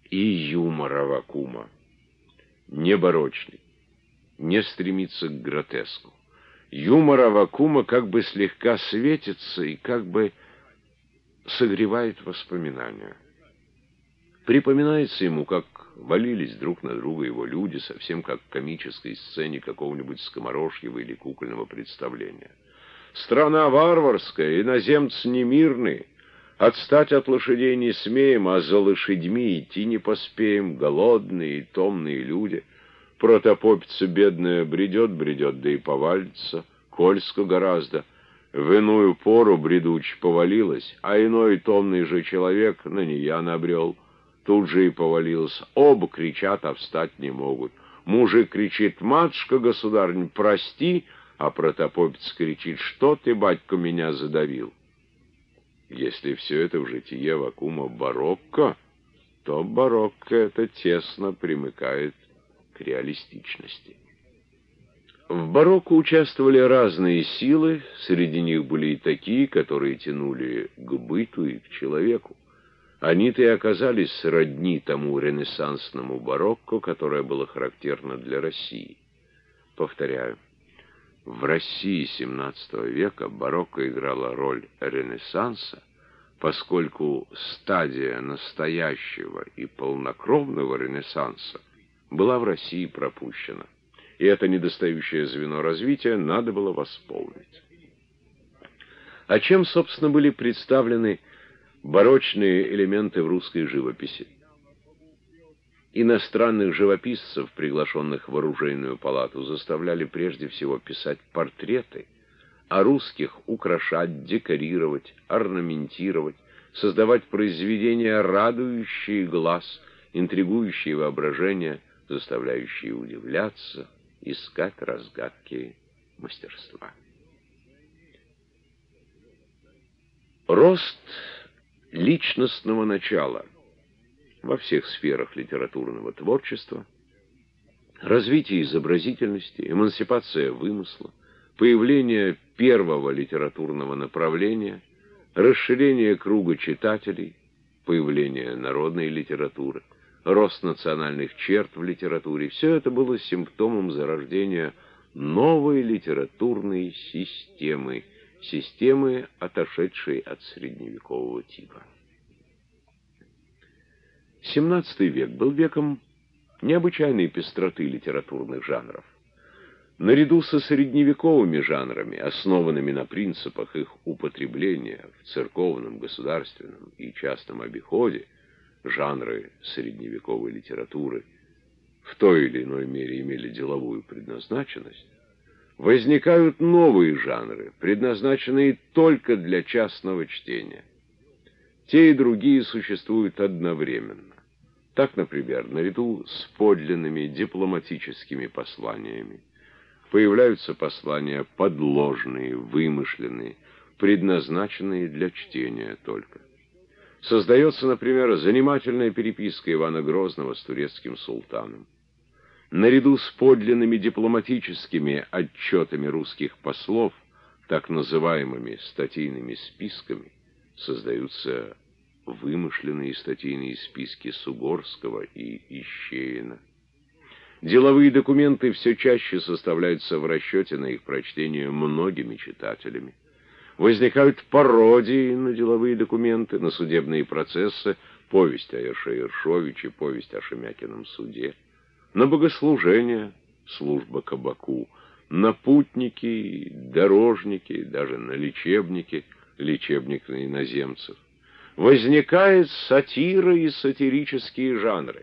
И юмор Аввакума не барочный, не стремится к гротеску. Юмор Аввакума как бы слегка светится и как бы согревает воспоминания. Припоминается ему, как валились друг на друга его люди, совсем как в комической сцене какого-нибудь скоморожьего или кукольного представления. Страна варварская, иноземцы немирные, отстать от лошадей не смеем, а за лошадьми идти не поспеем, голодные и томные люди. Протопопица бедная бредет, да и повалится, кольско гораздо. В иную пору бредуч повалилась, а иной томный же человек на нея набрел. Тут же и повалился. Оба кричат, а встать не могут. Мужик кричит: «Матушка, государыня, прости», а протопопец кричит: «Что ты, батько, меня задавил?» Если все это в житие Аввакума барокко, то барокко это тесно примыкает к реалистичности. В барокко участвовали разные силы, среди них были и такие, которые тянули к быту и к человеку. Они-то и оказались сродни тому ренессансному барокко, которое было характерно для России. Повторяю, в России XVII века барокко играла роль ренессанса, поскольку стадия настоящего и полнокровного ренессанса была в России пропущена, и это недостающее звено развития надо было восполнить. А чем, собственно, были представлены барочные элементы в русской живописи? Иностранных живописцев, приглашенных в оружейную палату, заставляли прежде всего писать портреты, а русских украшать, декорировать, орнаментировать, создавать произведения, радующие глаз, интригующие воображение, заставляющие удивляться, искать разгадки мастерства. Рост личностного начала во всех сферах литературного творчества, развитие изобразительности, эмансипация вымысла, появление первого литературного направления, расширение круга читателей, появление народной литературы, рост национальных черт в литературе — все это было симптомом зарождения новой литературной системы, отошедшей от средневекового типа. XVII век был веком необычайной пестроты литературных жанров. Наряду со средневековыми жанрами, основанными на принципах их употребления в церковном, государственном и частном обиходе, жанры средневековой литературы в той или иной мере имели деловую предназначенность, возникают новые жанры, предназначенные только для частного чтения. Те и другие существуют одновременно. Так, например, наряду с подлинными дипломатическими посланиями появляются послания подложные, вымышленные, предназначенные для чтения только. Создается, например, занимательная переписка Ивана Грозного с турецким султаном. Наряду с подлинными дипломатическими отчетами русских послов, так называемыми статейными списками, создаются вымышленные статейные списки Сугорского и Ищеина. Деловые документы все чаще составляются в расчете на их прочтение многими читателями. Возникают пародии на деловые документы, на судебные процессы, повесть о Ершовиче, повесть о Шемякином суде, на богослужения, служба кабаку, на путники, дорожники, даже на лечебники, лечебник на иноземцев. Возникает сатира и сатирические жанры.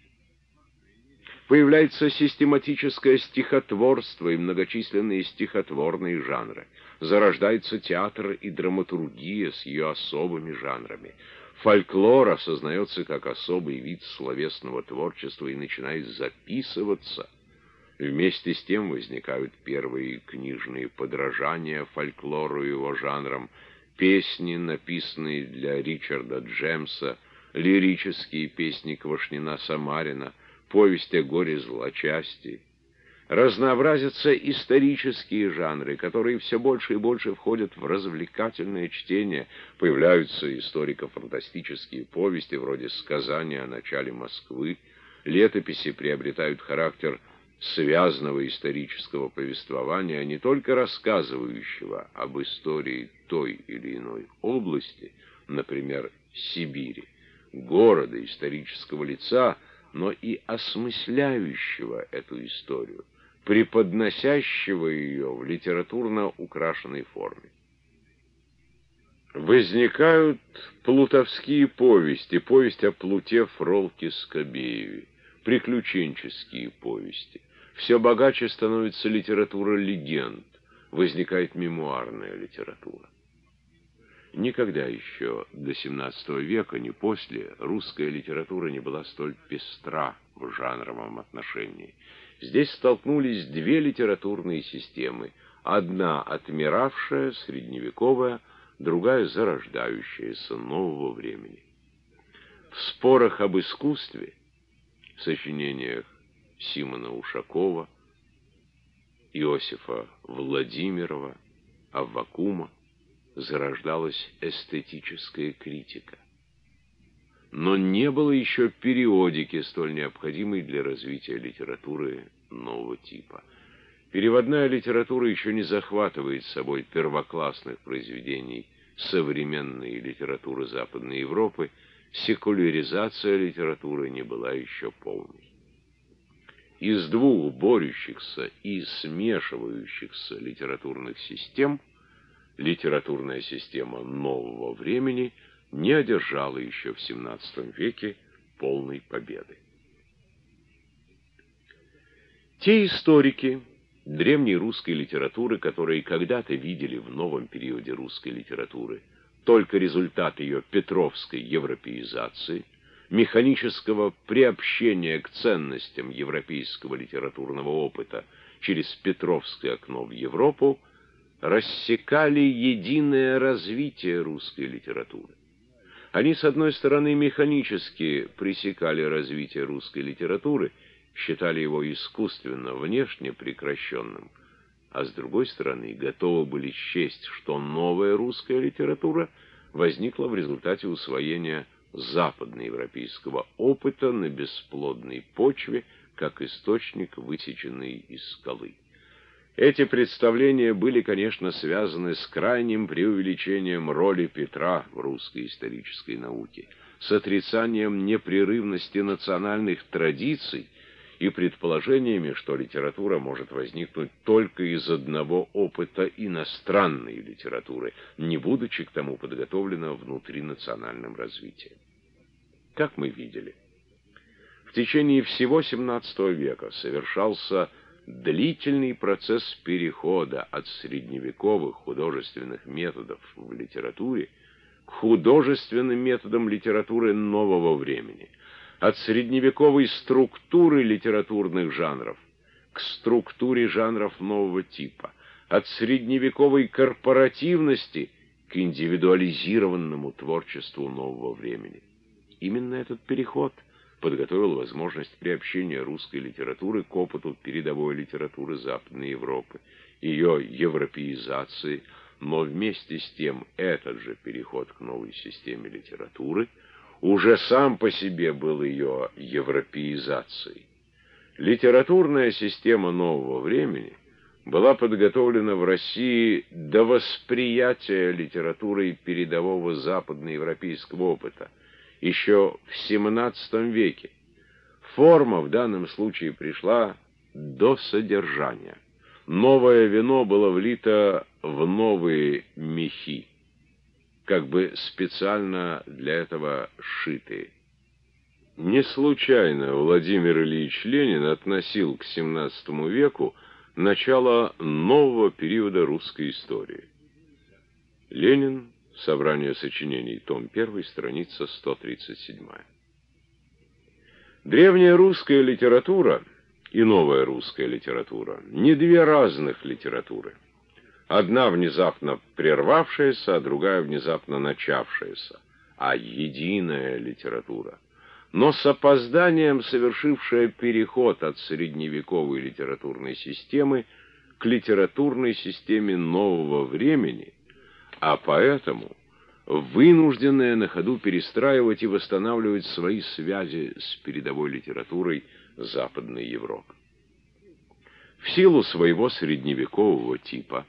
Появляется систематическое стихотворство и многочисленные стихотворные жанры. Зарождается театр и драматургия с ее особыми жанрами. Фольклор осознается как особый вид словесного творчества и начинает записываться. Вместе с тем возникают первые книжные подражания фольклору и его жанрам, песни, написанные для Ричарда Джемса, лирические песни Квашнина-Самарина, повесть о горе злочастии. Разнообразятся исторические жанры, которые все больше и больше входят в развлекательное чтение. Появляются историко-фантастические повести, вроде «Сказания о начале Москвы». Летописи приобретают характер связанного исторического повествования, не только рассказывающего об истории той или иной области, например, Сибири, города, исторического лица, но и осмысляющего эту историю, преподносящего ее в литературно украшенной форме. Возникают плутовские повести, повесть о Плуте Фролке Скобееве, приключенческие повести. Все богаче становится литература легенд, возникает мемуарная литература. Никогда еще до XVII века, ни после, русская литература не была столь пестра в жанровом отношении. Здесь столкнулись две литературные системы. Одна отмиравшая, средневековая, другая зарождающаяся, нового времени. В спорах об искусстве, в сочинениях Симона Ушакова, Иосифа Владимирова, Аввакума, зарождалась эстетическая критика. Но не было еще периодики, столь необходимой для развития литературы нового типа. Переводная литература еще не захватывает с собой первоклассных произведений современной литературы Западной Европы, секуляризация литературы не была еще полной. Из двух борющихся и смешивающихся литературных систем литературная система нового времени не одержала еще в XVII веке полной победы. Те историки древней русской литературы, которые когда-то видели в новом периоде русской литературы только результат ее петровской европеизации, механического приобщения к ценностям европейского литературного опыта через петровское окно в Европу, рассекали единое развитие русской литературы. Они, с одной стороны, механически пресекали развитие русской литературы, считали его искусственно, внешне прекращенным, а с другой стороны, готовы были счесть, что новая русская литература возникла в результате усвоения западноевропейского опыта на бесплодной почве, как источник, высеченный из скалы. Эти представления были, конечно, связаны с крайним преувеличением роли Петра в русской исторической науке, с отрицанием непрерывности национальных традиций и предположениями, что литература может возникнуть только из одного опыта иностранной литературы, не будучи к тому подготовлена внутринациональным развитием. Как мы видели, в течение всего XVII века совершался длительный процесс перехода от средневековых художественных методов в литературе к художественным методам литературы нового времени, от средневековой структуры литературных жанров к структуре жанров нового типа, от средневековой корпоративности к индивидуализированному творчеству нового времени. Именно этот переход подготовил возможность приобщения русской литературы к опыту передовой литературы Западной Европы, ее европеизации, но вместе с тем этот же переход к новой системе литературы уже сам по себе был ее европеизацией. Литературная система нового времени была подготовлена в России до восприятия литературой передового западноевропейского опыта, еще в XVII веке. Форма в данном случае пришла до содержания. Новое вино было влито в новые мехи, как бы специально для этого сшитые. Не случайно Владимир Ильич Ленин относил к XVII веку начало нового периода русской истории. Ленин. Собрание сочинений, том 1, страница 137. Древняя русская литература и новая русская литература — не две разных литературы. Одна внезапно прервавшаяся, а другая внезапно начавшаяся, а единая литература. но с опозданием совершившая переход от средневековой литературной системы к литературной системе нового времени, а поэтому вынужденная на ходу перестраивать и восстанавливать свои связи с передовой литературой Западной Европы. В силу своего средневекового типа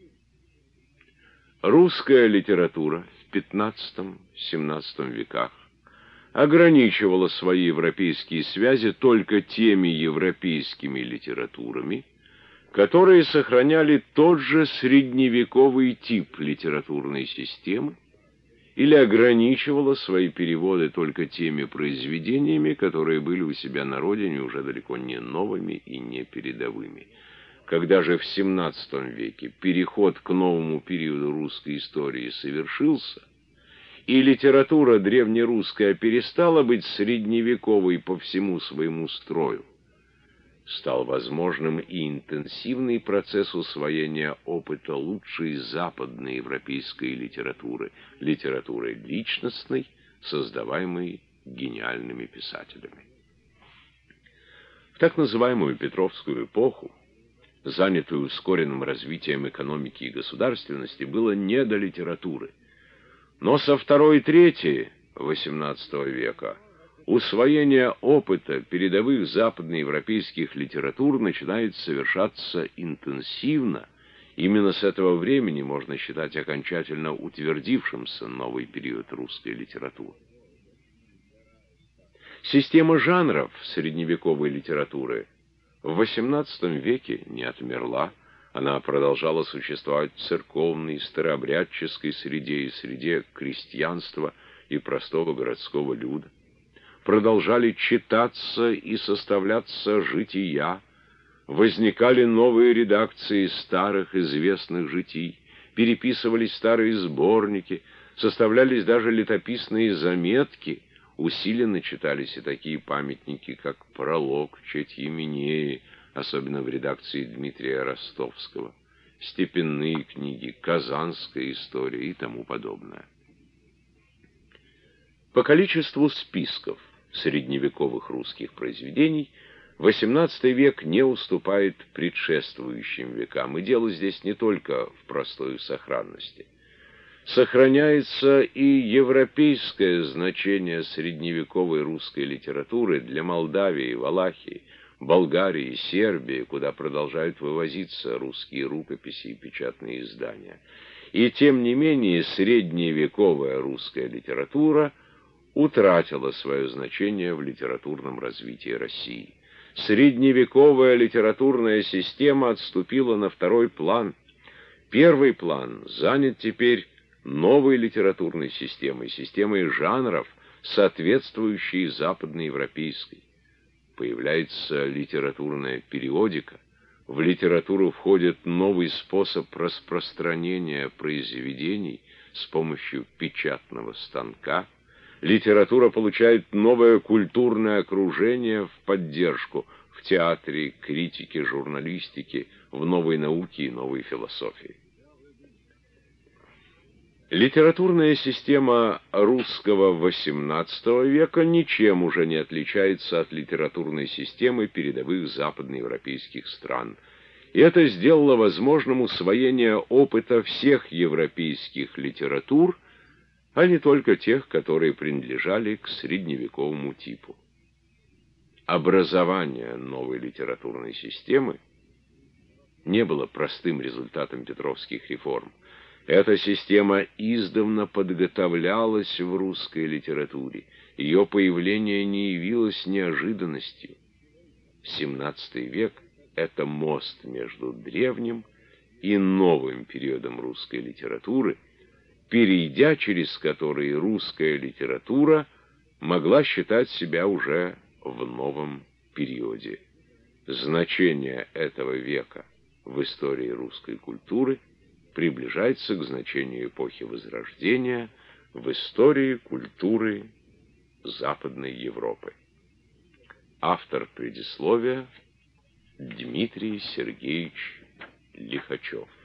русская литература в XV-XVII веках ограничивала свои европейские связи только теми европейскими литературами, которые сохраняли тот же средневековый тип литературной системы, или ограничивала свои переводы только теми произведениями, которые были у себя на родине уже далеко не новыми и не передовыми. Когда же в XVII веке переход к новому периоду русской истории совершился, и литература древнерусская перестала быть средневековой по всему своему строю, стал возможным и интенсивный процесс усвоения опыта лучшей западноевропейской литературы, литературы личностной, создаваемой гениальными писателями. В так называемую Петровскую эпоху, занятую ускоренным развитием экономики и государственности, было не до литературы. Но со второй трети XVIII века усвоение опыта передовых западноевропейских литератур начинает совершаться интенсивно. Именно с этого времени можно считать окончательно утвердившимся новый период русской литературы. Система жанров средневековой литературы в XVIII веке не отмерла. Она продолжала существовать в церковной, старообрядческой среде и среде крестьянства и простого городского люда. Продолжали читаться и составляться жития, возникали новые редакции старых известных житий, переписывались старые сборники, составлялись даже летописные заметки, усиленно читались и такие памятники, как «Пролог», «Четь Еменеи», особенно в редакции Дмитрия Ростовского, степенные книги, «Казанская история» и тому подобное. По количеству списков средневековых русских произведений XVIII век не уступает предшествующим векам, и дело здесь не только в простой сохранности. Сохраняется и европейское значение средневековой русской литературы для Молдавии, Валахии, Болгарии, Сербии, куда продолжают вывозиться русские рукописи и печатные издания. И тем не менее средневековая русская литература утратила свое значение в литературном развитии России. Средневековая литературная система отступила на второй план. Первый план занят теперь новой литературной системой, системой жанров, соответствующей западноевропейской. Появляется литературная периодика. В литературу входит новый способ распространения произведений с помощью печатного станка. Литература получает новое культурное окружение в поддержку в театре, критике, журналистике, в новой науке и новой философии. Литературная система русского XVIII века ничем уже не отличается от литературной системы передовых западноевропейских стран. И это сделало возможным усвоение опыта всех европейских литератур, а не только тех, которые принадлежали к средневековому типу. Образование новой литературной системы не было простым результатом петровских реформ. Эта система издавна подготовлялась в русской литературе. Ее появление не явилось неожиданностью. XVII век — это мост между древним и новым периодом русской литературы, перейдя через который русская литература могла считать себя уже в новом периоде. Значение этого века в истории русской культуры приближается к значению эпохи Возрождения в истории культуры Западной Европы. Автор предисловия Дмитрий Сергеевич Лихачев.